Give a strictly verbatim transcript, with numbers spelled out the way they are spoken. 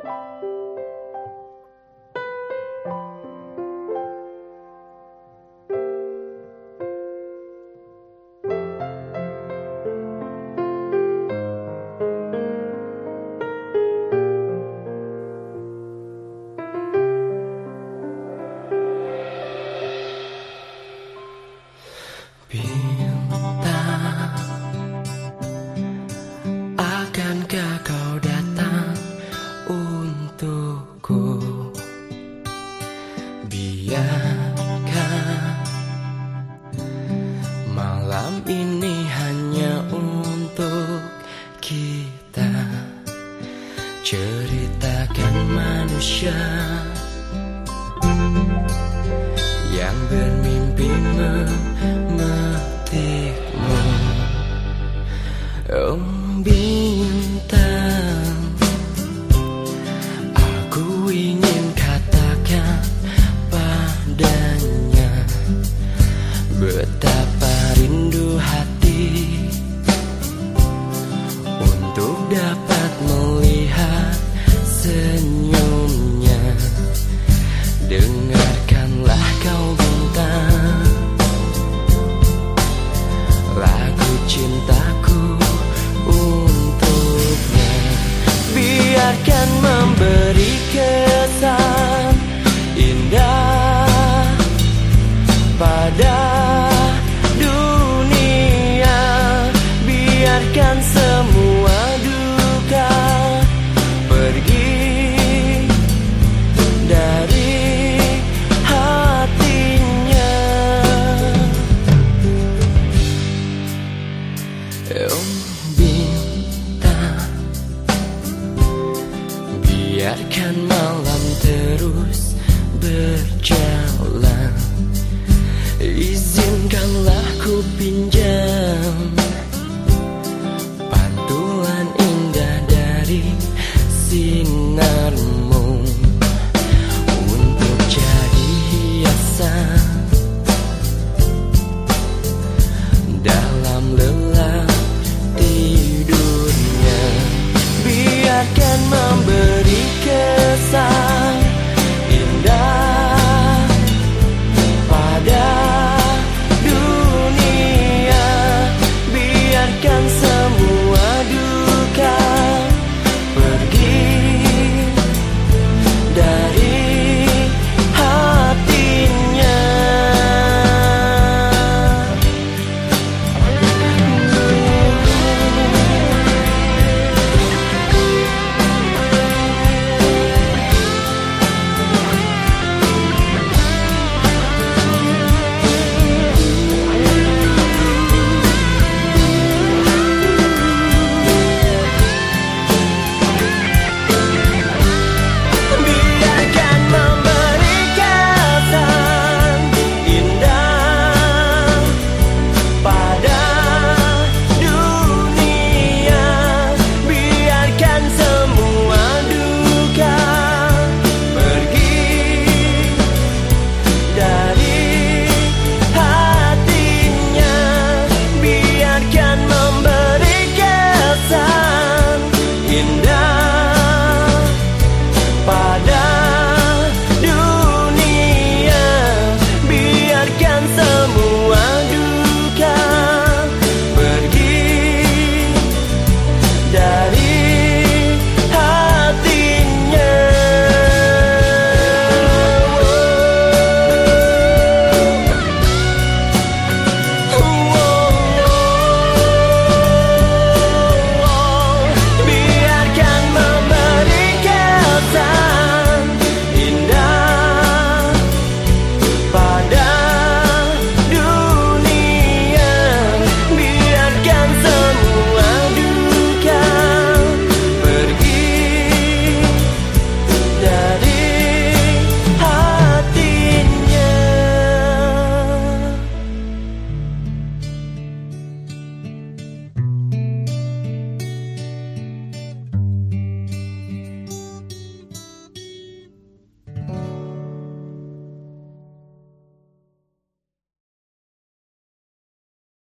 Bintang, akankah kau datang untukku? Biarkan malam ini hanya untuk kita ceritakan manusia yang bermimpi memetikmu. Oh bintang, aku ingin katakan padanya betapa rindu hati untuk dapat melihat senyumnya. Dengarkanlah kau bintang, lagu cintaku untuknya. Biarkan memberi kesan indah pada dunia. Biarkan semua duka pergi dari oh bintang, biarkan malam terus berjalan.